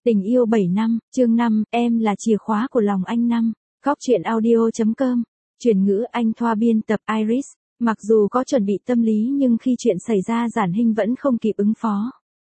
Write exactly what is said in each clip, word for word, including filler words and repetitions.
Tình yêu bảy năm, chương năm, em là chìa khóa của lòng anh năm. Góc truyện audio chấm com. Chuyển ngữ Anh Thoa biên tập Iris. Mặc dù có chuẩn bị tâm lý nhưng khi chuyện xảy ra Giản Hinh vẫn không kịp ứng phó.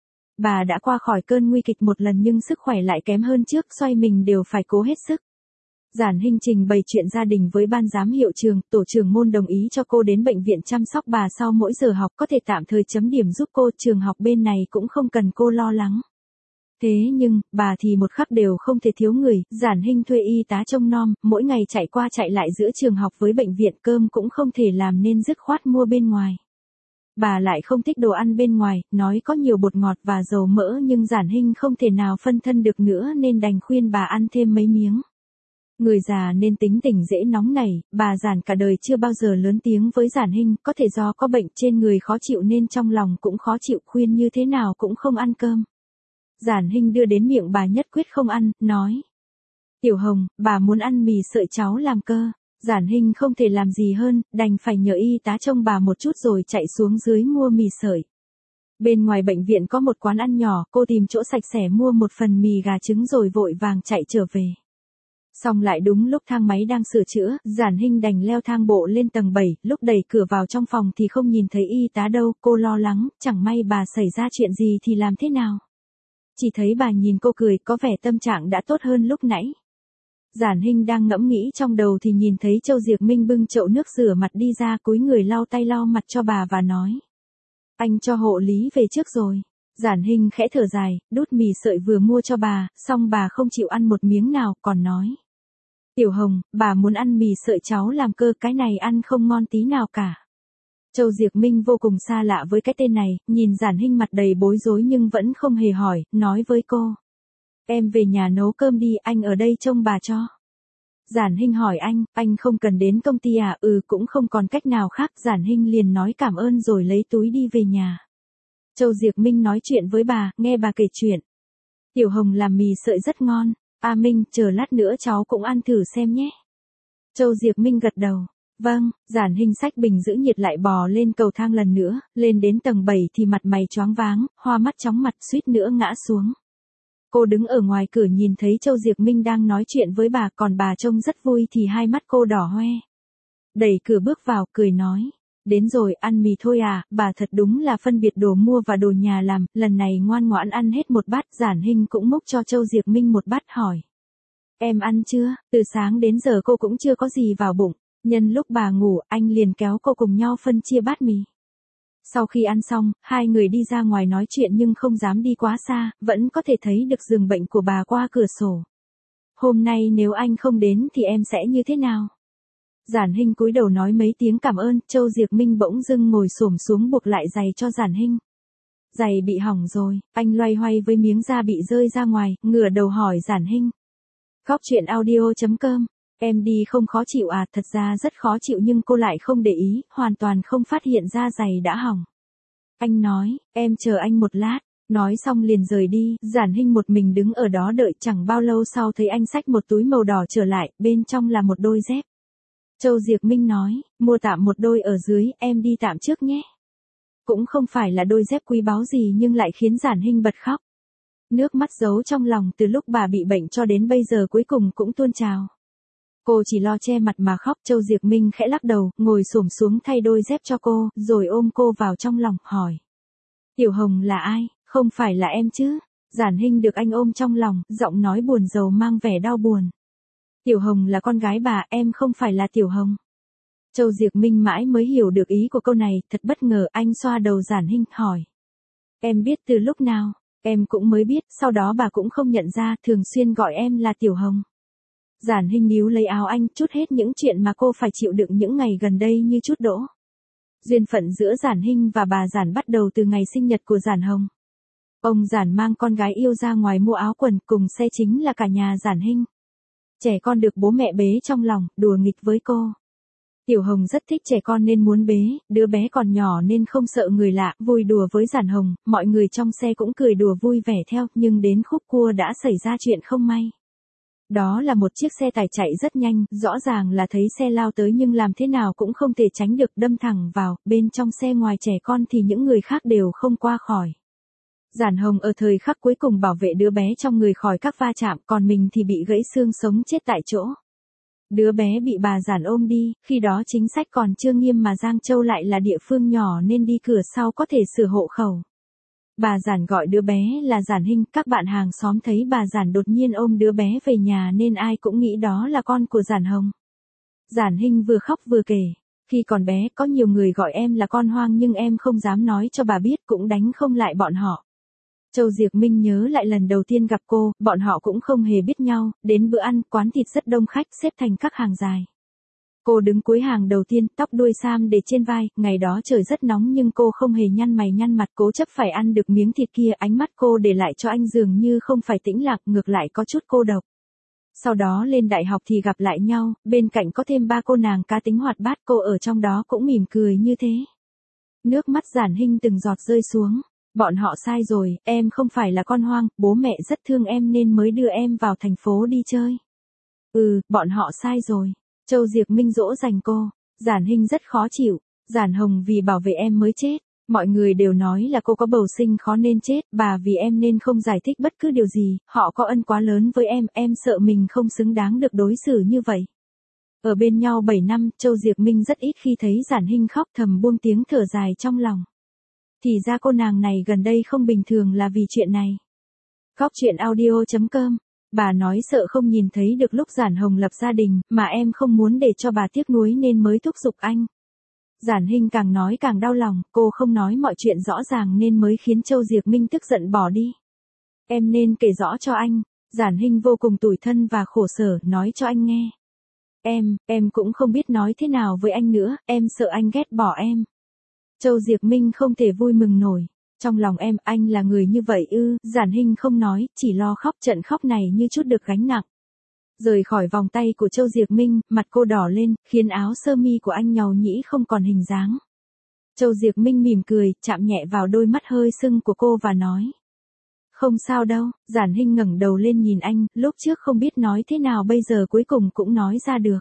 Bà đã qua khỏi cơn nguy kịch một lần nhưng sức khỏe lại kém hơn trước, xoay mình đều phải cố hết sức. Giản Hinh trình bày chuyện gia đình với ban giám hiệu trường, tổ trưởng môn đồng ý cho cô đến bệnh viện chăm sóc bà sau mỗi giờ học, có thể tạm thời chấm điểm giúp cô, trường học bên này cũng không cần cô lo lắng. Thế nhưng, bà thì một khắc đều không thể thiếu người, Giản Hinh thuê y tá trông nom, mỗi ngày chạy qua chạy lại giữa trường học với bệnh viện, cơm cũng không thể làm nên dứt khoát mua bên ngoài. Bà lại không thích đồ ăn bên ngoài, nói có nhiều bột ngọt và dầu mỡ nhưng Giản Hinh không thể nào phân thân được nữa nên đành khuyên bà ăn thêm mấy miếng. Người già nên tính tình dễ nóng nảy, bà Giản cả đời chưa bao giờ lớn tiếng với Giản Hinh, có thể do có bệnh trên người khó chịu nên trong lòng cũng khó chịu, khuyên như thế nào cũng không ăn cơm. Giản Hinh đưa đến miệng bà nhất quyết không ăn, nói. Tiểu Hồng, bà muốn ăn mì sợi cháu làm cơ. Giản Hinh không thể làm gì hơn, đành phải nhờ y tá trông bà một chút rồi chạy xuống dưới mua mì sợi. Bên ngoài bệnh viện có một quán ăn nhỏ, cô tìm chỗ sạch sẽ mua một phần mì gà trứng rồi vội vàng chạy trở về. Xong lại đúng lúc thang máy đang sửa chữa, Giản Hinh đành leo thang bộ lên tầng bảy, lúc đẩy cửa vào trong phòng thì không nhìn thấy y tá đâu, cô lo lắng, chẳng may bà xảy ra chuyện gì thì làm thế nào. Chỉ thấy bà nhìn cô cười, có vẻ tâm trạng đã tốt hơn lúc nãy. Giản Hinh đang ngẫm nghĩ trong đầu thì nhìn thấy Châu Diệp Minh bưng chậu nước rửa mặt đi ra, cúi người lau tay lau mặt cho bà và nói. Anh cho hộ lý về trước rồi. Giản Hinh khẽ thở dài, đút mì sợi vừa mua cho bà, xong bà không chịu ăn một miếng nào, còn nói. Tiểu Hồng, bà muốn ăn mì sợi cháu làm cơ, cái này ăn không ngon tí nào cả. Châu Diệp Minh vô cùng xa lạ với cái tên này, nhìn Giản Hinh mặt đầy bối rối nhưng vẫn không hề hỏi, nói với cô. Em về nhà nấu cơm đi, anh ở đây trông bà cho. Giản Hinh hỏi anh, anh không cần đến công ty à? Ừ, cũng không còn cách nào khác. Giản Hinh liền nói cảm ơn rồi lấy túi đi về nhà. Châu Diệp Minh nói chuyện với bà, nghe bà kể chuyện. Tiểu Hồng làm mì sợi rất ngon. A Minh, chờ lát nữa cháu cũng ăn thử xem nhé. Châu Diệp Minh gật đầu. Vâng, Giản Hinh xách bình giữ nhiệt lại bò lên cầu thang lần nữa, lên đến tầng bảy thì mặt mày choáng váng, hoa mắt chóng mặt, suýt nữa ngã xuống. Cô đứng ở ngoài cửa nhìn thấy Châu Diệp Minh đang nói chuyện với bà, còn bà trông rất vui thì hai mắt cô đỏ hoe. Đẩy cửa bước vào, cười nói. Đến rồi, ăn mì thôi à, bà thật đúng là phân biệt đồ mua và đồ nhà làm, lần này ngoan ngoãn ăn hết một bát. Giản Hinh cũng múc cho Châu Diệp Minh một bát, hỏi. Em ăn chưa? Từ sáng đến giờ cô cũng chưa có gì vào bụng. Nhân lúc bà ngủ, anh liền kéo cô cùng nhau phân chia bát mì. Sau khi ăn xong, hai người đi ra ngoài nói chuyện nhưng không dám đi quá xa, vẫn có thể thấy được giường bệnh của bà qua cửa sổ. Hôm nay nếu anh không đến thì em sẽ như thế nào? Giản Hinh cúi đầu nói mấy tiếng cảm ơn, Châu Diệp Minh bỗng dưng ngồi xổm xuống buộc lại giày cho Giản Hinh. Giày bị hỏng rồi, anh loay hoay với miếng da bị rơi ra ngoài, ngửa đầu hỏi Giản Hinh. Góc truyện audio chấm com. Em đi không khó chịu à? Thật ra rất khó chịu nhưng cô lại không để ý, hoàn toàn không phát hiện ra giày đã hỏng. Anh nói, em chờ anh một lát, nói xong liền rời đi. Giản Hinh một mình đứng ở đó đợi, chẳng bao lâu sau thấy anh xách một túi màu đỏ trở lại, bên trong là một đôi dép. Châu Diệp Minh nói, mua tạm một đôi ở dưới, em đi tạm trước nhé. Cũng không phải là đôi dép quý báu gì nhưng lại khiến Giản Hinh bật khóc. Nước mắt giấu trong lòng từ lúc bà bị bệnh cho đến bây giờ cuối cùng cũng tuôn trào. Cô chỉ lo che mặt mà khóc. Châu Diệp Minh khẽ lắc đầu, ngồi xổm xuống thay đôi dép cho cô, rồi ôm cô vào trong lòng, hỏi. Tiểu Hồng là ai? Không phải là em chứ? Giản Hinh được anh ôm trong lòng, giọng nói buồn rầu mang vẻ đau buồn. Tiểu Hồng là con gái bà, em không phải là Tiểu Hồng. Châu Diệp Minh mãi mới hiểu được ý của câu này, thật bất ngờ, anh xoa đầu Giản Hinh, hỏi. Em biết từ lúc nào? Em cũng mới biết, sau đó bà cũng không nhận ra, thường xuyên gọi em là Tiểu Hồng. Giản Hinh níu lấy áo anh, trút hết những chuyện mà cô phải chịu đựng những ngày gần đây như chút đỗ. Duyên phận giữa Giản Hinh và bà Giản bắt đầu từ ngày sinh nhật của Giản Hồng. Ông Giản mang con gái yêu ra ngoài mua áo quần, cùng xe chính là cả nhà Giản Hinh. Trẻ con được bố mẹ bế trong lòng, đùa nghịch với cô. Tiểu Hồng rất thích trẻ con nên muốn bế, đứa bé còn nhỏ nên không sợ người lạ, vui đùa với Giản Hồng, mọi người trong xe cũng cười đùa vui vẻ theo, nhưng đến khúc cua đã xảy ra chuyện không may. Đó là một chiếc xe tải chạy rất nhanh, rõ ràng là thấy xe lao tới nhưng làm thế nào cũng không thể tránh được, đâm thẳng vào, bên trong xe ngoài trẻ con thì những người khác đều không qua khỏi. Giản Hồng ở thời khắc cuối cùng bảo vệ đứa bé trong người khỏi các va chạm, còn mình thì bị gãy xương sống chết tại chỗ. Đứa bé bị bà Giản ôm đi, khi đó chính sách còn chưa nghiêm mà Giang Châu lại là địa phương nhỏ nên đi cửa sau có thể sửa hộ khẩu. Bà Giản gọi đứa bé là Giản Hinh, các bạn hàng xóm thấy bà Giản đột nhiên ôm đứa bé về nhà nên ai cũng nghĩ đó là con của Giản Hồng. Giản Hinh vừa khóc vừa kể, khi còn bé có nhiều người gọi em là con hoang nhưng em không dám nói cho bà biết, cũng đánh không lại bọn họ. Châu Diệc Minh nhớ lại lần đầu tiên gặp cô, bọn họ cũng không hề biết nhau, đến bữa ăn, quán thịt rất đông khách xếp thành các hàng dài. Cô đứng cuối hàng đầu tiên, tóc đuôi sam để trên vai, ngày đó trời rất nóng nhưng cô không hề nhăn mày nhăn mặt, cố chấp phải ăn được miếng thịt kia, ánh mắt cô để lại cho anh dường như không phải tĩnh lặng, ngược lại có chút cô độc. Sau đó lên đại học thì gặp lại nhau, bên cạnh có thêm ba cô nàng cá tính hoạt bát, cô ở trong đó cũng mỉm cười như thế. Nước mắt Giản Hinh từng giọt rơi xuống. Bọn họ sai rồi, em không phải là con hoang, bố mẹ rất thương em nên mới đưa em vào thành phố đi chơi. Ừ, bọn họ sai rồi. Châu Diệc Minh dỗ dành cô. Giản Hinh rất khó chịu. Giản Hồng vì bảo vệ em mới chết. Mọi người đều nói là cô có bầu sinh khó nên chết, bà vì em nên không giải thích bất cứ điều gì, họ có ân quá lớn với em, em sợ mình không xứng đáng được đối xử như vậy. Ở bên nhau bảy năm, Châu Diệc Minh rất ít khi thấy Giản Hinh khóc, thầm buông tiếng thở dài trong lòng. Thì ra cô nàng này gần đây không bình thường là vì chuyện này. Góc truyện audio chấm com. Bà nói sợ không nhìn thấy được lúc Giản Hồng lập gia đình, mà em không muốn để cho bà tiếc nuối nên mới thúc giục anh. Giản Hinh càng nói càng đau lòng, cô không nói mọi chuyện rõ ràng nên mới khiến Châu Diệc Minh tức giận bỏ đi. Em nên kể rõ cho anh. Giản Hinh vô cùng tủi thân và khổ sở, nói cho anh nghe. Em, em cũng không biết nói thế nào với anh nữa, em sợ anh ghét bỏ em. Châu Diệc Minh không thể vui mừng nổi. Trong lòng em, anh là người như vậy ư? Giản Hinh không nói, chỉ lo khóc, trận khóc này như chút được gánh nặng. Rời khỏi vòng tay của Châu Diệc Minh, mặt cô đỏ lên, khiến áo sơ mi của anh nhàu nhĩ không còn hình dáng. Châu Diệc Minh mỉm cười, chạm nhẹ vào đôi mắt hơi sưng của cô và nói. Không sao đâu. Giản Hinh ngẩng đầu lên nhìn anh, lúc trước không biết nói thế nào bây giờ cuối cùng cũng nói ra được.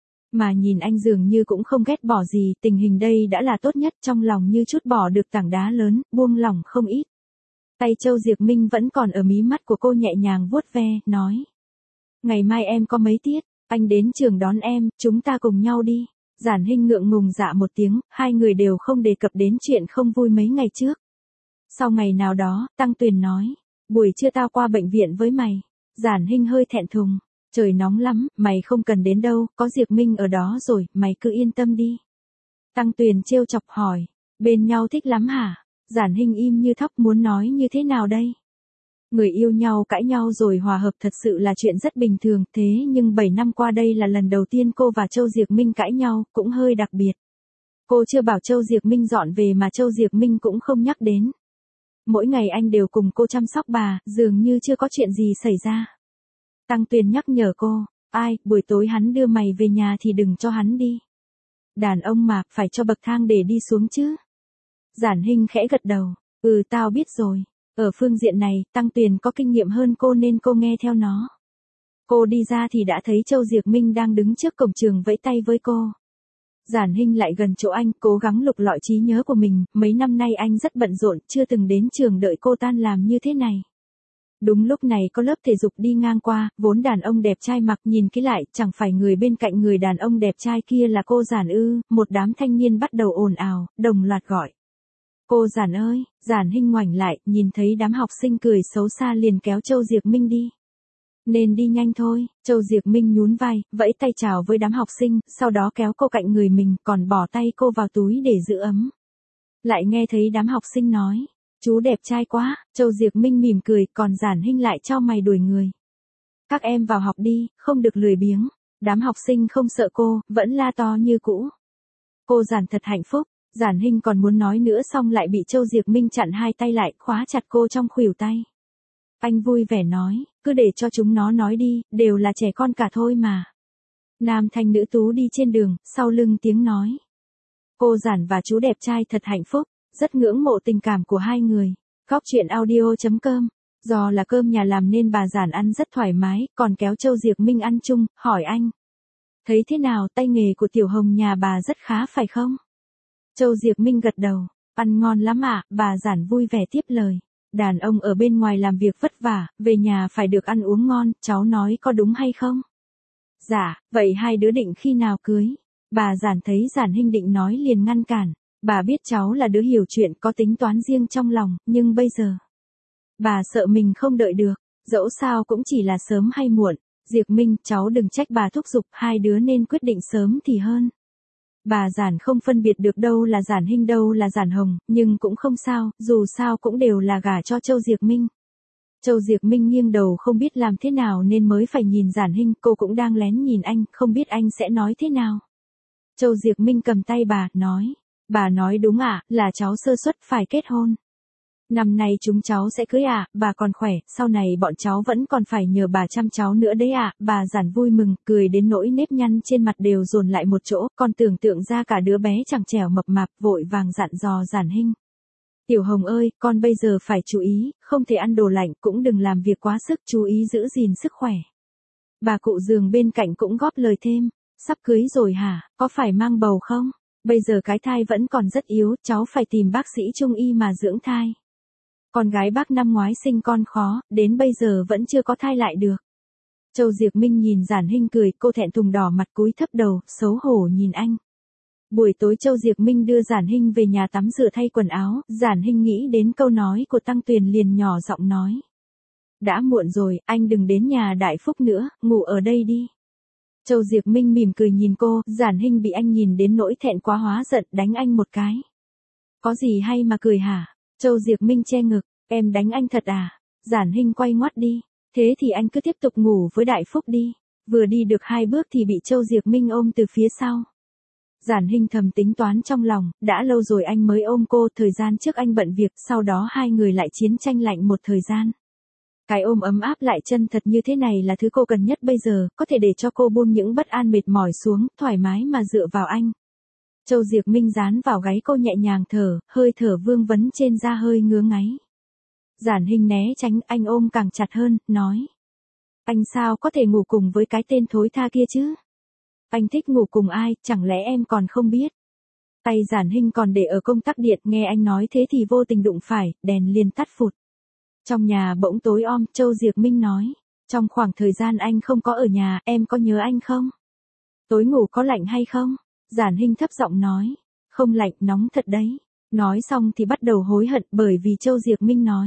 Mà nhìn anh dường như cũng không ghét bỏ gì, tình hình đây đã là tốt nhất, trong lòng như chút bỏ được tảng đá lớn, buông lỏng không ít. Tay Châu Diệc Minh vẫn còn ở mí mắt của cô nhẹ nhàng vuốt ve, nói. Ngày mai em có mấy tiết, anh đến trường đón em, chúng ta cùng nhau đi. Giản Hinh ngượng ngùng dạ một tiếng, hai người đều không đề cập đến chuyện không vui mấy ngày trước. Sau ngày nào đó, Tăng Tuyền nói, buổi trưa tao qua bệnh viện với mày. Giản Hinh hơi thẹn thùng. Trời nóng lắm, mày không cần đến đâu, có Diệc Minh ở đó rồi, mày cứ yên tâm đi. Tăng Tuyền trêu chọc hỏi, bên nhau thích lắm hả? Giản Hinh im như thóc, muốn nói như thế nào đây? Người yêu nhau cãi nhau rồi hòa hợp thật sự là chuyện rất bình thường, thế nhưng bảy năm qua đây là lần đầu tiên cô và Châu Diệc Minh cãi nhau, cũng hơi đặc biệt. Cô chưa bảo Châu Diệc Minh dọn về mà Châu Diệc Minh cũng không nhắc đến. Mỗi ngày anh đều cùng cô chăm sóc bà, dường như chưa có chuyện gì xảy ra. Tăng Tuyền nhắc nhở cô, ai, buổi tối hắn đưa mày về nhà thì đừng cho hắn đi. Đàn ông mà, phải cho bậc thang để đi xuống chứ. Giản Hinh khẽ gật đầu, ừ tao biết rồi. Ở phương diện này, Tăng Tuyền có kinh nghiệm hơn cô nên cô nghe theo nó. Cô đi ra thì đã thấy Châu Diệc Minh đang đứng trước cổng trường vẫy tay với cô. Giản Hinh lại gần chỗ anh, cố gắng lục lọi trí nhớ của mình, mấy năm nay anh rất bận rộn, chưa từng đến trường đợi cô tan làm như thế này. Đúng lúc này có lớp thể dục đi ngang qua, vốn đàn ông đẹp trai mặc nhìn kỹ lại, chẳng phải người bên cạnh người đàn ông đẹp trai kia là cô Giản ư? Một đám thanh niên bắt đầu ồn ào, đồng loạt gọi. Cô Giản ơi. Giản Hinh ngoảnh lại, nhìn thấy đám học sinh cười xấu xa liền kéo Châu Diệc Minh đi. Nên đi nhanh thôi. Châu Diệc Minh nhún vai, vẫy tay chào với đám học sinh, sau đó kéo cô cạnh người mình, còn bỏ tay cô vào túi để giữ ấm. Lại nghe thấy đám học sinh nói. Chú đẹp trai quá. Châu Diệc Minh mỉm cười, còn Giản Hinh lại chau mày đuổi người. Các em vào học đi, không được lười biếng. Đám học sinh không sợ cô, vẫn la to như cũ. Cô Giản thật hạnh phúc. Giản Hinh còn muốn nói nữa xong lại bị Châu Diệc Minh chặn hai tay lại, khóa chặt cô trong khuỷu tay. Anh vui vẻ nói, cứ để cho chúng nó nói đi, đều là trẻ con cả thôi mà. Nam thanh nữ tú đi trên đường, sau lưng tiếng nói. Cô Giản và chú đẹp trai thật hạnh phúc, rất ngưỡng mộ tình cảm của hai người. Góc truyện audio chấm com. Do là cơm nhà làm nên bà Giản ăn rất thoải mái, còn kéo Châu Diệc Minh ăn chung, hỏi anh. Thấy thế nào, tay nghề của Tiểu Hồng nhà bà rất khá phải không? Châu Diệc Minh gật đầu, ăn ngon lắm ạ, bà Giản vui vẻ tiếp lời. Đàn ông ở bên ngoài làm việc vất vả, về nhà phải được ăn uống ngon, cháu nói có đúng hay không? Dạ, vậy hai đứa định khi nào cưới? Bà Giản thấy Giản Hinh định nói liền ngăn cản. Bà biết cháu là đứa hiểu chuyện có tính toán riêng trong lòng, nhưng bây giờ, bà sợ mình không đợi được, dẫu sao cũng chỉ là sớm hay muộn. Diệp Minh, cháu đừng trách bà thúc giục, hai đứa nên quyết định sớm thì hơn. Bà Giản không phân biệt được đâu là Giản Hinh đâu là Giản Hồng, nhưng cũng không sao, dù sao cũng đều là gả cho Châu Diệp Minh. Châu Diệp Minh nghiêng đầu không biết làm thế nào nên mới phải nhìn Giản Hinh, cô cũng đang lén nhìn anh, không biết anh sẽ nói thế nào. Châu Diệp Minh cầm tay bà, nói, bà nói đúng ạ, à, là cháu sơ suất phải kết hôn. Năm nay chúng cháu sẽ cưới ạ, à, bà còn khỏe, sau này bọn cháu vẫn còn phải nhờ bà chăm cháu nữa đấy ạ. À. Bà Giản vui mừng, cười đến nỗi nếp nhăn trên mặt đều dồn lại một chỗ, còn tưởng tượng ra cả đứa bé chẳng trẻo mập mạp, vội vàng dặn dò Giản Hinh. Tiểu Hồng ơi, con bây giờ phải chú ý, không thể ăn đồ lạnh, cũng đừng làm việc quá sức, chú ý giữ gìn sức khỏe. Bà cụ giường bên cạnh cũng góp lời thêm, sắp cưới rồi hả, có phải mang bầu không? Bây giờ cái thai vẫn còn rất yếu, cháu phải tìm bác sĩ trung y mà dưỡng thai. Con gái bác năm ngoái sinh con khó, đến bây giờ vẫn chưa có thai lại được. Châu Diệp Minh nhìn Giản Hinh cười, cô thẹn thùng đỏ mặt cúi thấp đầu, xấu hổ nhìn anh. Buổi tối Châu Diệp Minh đưa Giản Hinh về nhà tắm rửa thay quần áo, Giản Hinh nghĩ đến câu nói của Tăng Tuyền liền nhỏ giọng nói. Đã muộn rồi, anh đừng đến nhà Đại Phúc nữa, ngủ ở đây đi. Châu Diệp Minh mỉm cười nhìn cô, Giản Hinh bị anh nhìn đến nỗi thẹn quá hóa giận, đánh anh một cái. Có gì hay mà cười hả? Châu Diệp Minh che ngực, em đánh anh thật à? Giản Hinh quay ngoắt đi, thế thì anh cứ tiếp tục ngủ với Đại Phúc đi. Vừa đi được hai bước thì bị Châu Diệp Minh ôm từ phía sau. Giản Hinh thầm tính toán trong lòng, đã lâu rồi anh mới ôm cô, thời gian trước anh bận việc, sau đó hai người lại chiến tranh lạnh một thời gian. Cái ôm ấm áp lại chân thật như thế này là thứ cô cần nhất bây giờ, có thể để cho cô buông những bất an mệt mỏi xuống, thoải mái mà dựa vào anh. Châu Diệp Minh dán vào gáy cô nhẹ nhàng thở, hơi thở vương vấn trên da hơi ngứa ngáy. Giản Hinh né tránh, anh ôm càng chặt hơn, nói. Anh sao có thể ngủ cùng với cái tên thối tha kia chứ? Anh thích ngủ cùng ai, chẳng lẽ em còn không biết? Tay Giản Hinh còn để ở công tắc điện, nghe anh nói thế thì vô tình đụng phải, đèn liền tắt phụt. Trong nhà bỗng tối om, Châu Diệp Minh nói. Trong khoảng thời gian anh không có ở nhà, em có nhớ anh không? Tối ngủ có lạnh hay không? Giản Hinh thấp giọng nói. Không lạnh, nóng thật đấy. Nói xong thì bắt đầu hối hận bởi vì Châu Diệp Minh nói.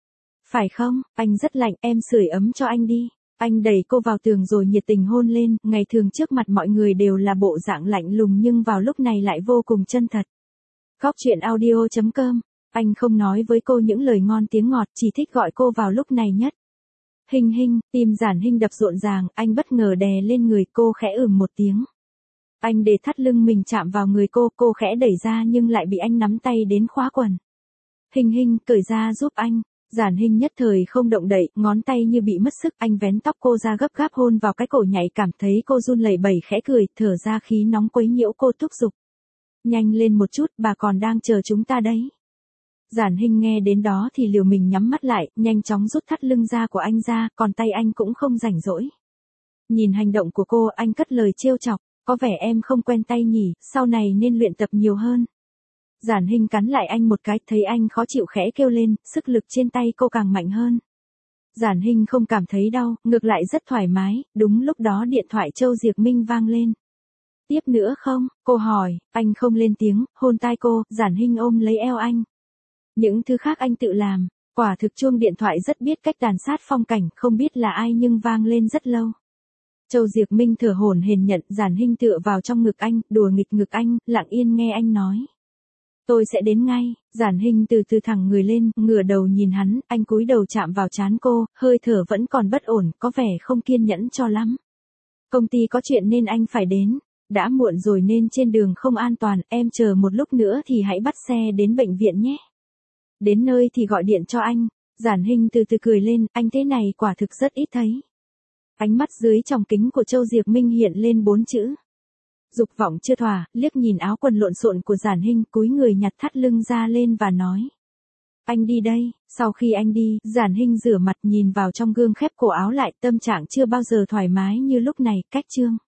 Phải không, anh rất lạnh, em sưởi ấm cho anh đi. Anh đẩy cô vào tường rồi nhiệt tình hôn lên, ngày thường trước mặt mọi người đều là bộ dạng lạnh lùng nhưng vào lúc này lại vô cùng chân thật. Góc truyện audio chấm com, anh không nói với cô những lời ngon tiếng ngọt, chỉ thích gọi cô vào lúc này nhất. Hinh Hinh, tim Giản Hinh đập rộn ràng, anh bất ngờ đè lên người cô khẽ ừm một tiếng. Anh để thắt lưng mình chạm vào người cô, cô khẽ đẩy ra nhưng lại bị anh nắm tay đến khóa quần. Hinh Hinh, cởi ra giúp anh. Giản Hinh nhất thời không động đậy, ngón tay như bị mất sức, anh vén tóc cô ra gấp gáp hôn vào cái cổ nhạy cảm, thấy cô run lẩy bẩy khẽ cười, thở ra khí nóng quấy nhiễu cô thúc giục. Nhanh lên một chút, bà còn đang chờ chúng ta đấy. Giản Hinh nghe đến đó thì liều mình nhắm mắt lại, nhanh chóng rút thắt lưng ra của anh ra, còn tay anh cũng không rảnh rỗi. Nhìn hành động của cô, anh cất lời trêu chọc, có vẻ em không quen tay nhỉ, sau này nên luyện tập nhiều hơn. Giản Hinh cắn lại anh một cái, thấy anh khó chịu khẽ kêu lên, sức lực trên tay cô càng mạnh hơn. Giản Hinh không cảm thấy đau, ngược lại rất thoải mái, đúng lúc đó điện thoại Châu Diệp Minh vang lên. Tiếp nữa không? Cô hỏi, anh không lên tiếng, hôn tai cô, Giản Hinh ôm lấy eo anh. Những thứ khác anh tự làm, quả thực chuông điện thoại rất biết cách tàn sát phong cảnh, không biết là ai nhưng vang lên rất lâu. Châu Diệp Minh thở hổn hển nhận, Giản Hinh tựa vào trong ngực anh, đùa nghịch ngực anh, lặng yên nghe anh nói. Tôi sẽ đến ngay. Giản Hinh từ từ thẳng người lên, ngửa đầu nhìn hắn, anh cúi đầu chạm vào trán cô, hơi thở vẫn còn bất ổn, có vẻ không kiên nhẫn cho lắm. Công ty có chuyện nên anh phải đến. Đã muộn rồi nên trên đường không an toàn, em chờ một lúc nữa thì hãy bắt xe đến bệnh viện nhé. Đến nơi thì gọi điện cho anh. Giản Hinh từ từ cười lên, anh thế này quả thực rất ít thấy. Ánh mắt dưới tròng kính của Châu Diệp Minh hiện lên bốn chữ. Dục vọng chưa thỏa, liếc nhìn áo quần lộn xộn của Giản Hinh, cúi người nhặt thắt lưng ra lên và nói. Anh đi đây. Sau khi anh đi, Giản Hinh rửa mặt nhìn vào trong gương khép cổ áo lại, tâm trạng chưa bao giờ thoải mái như lúc này, cách chương.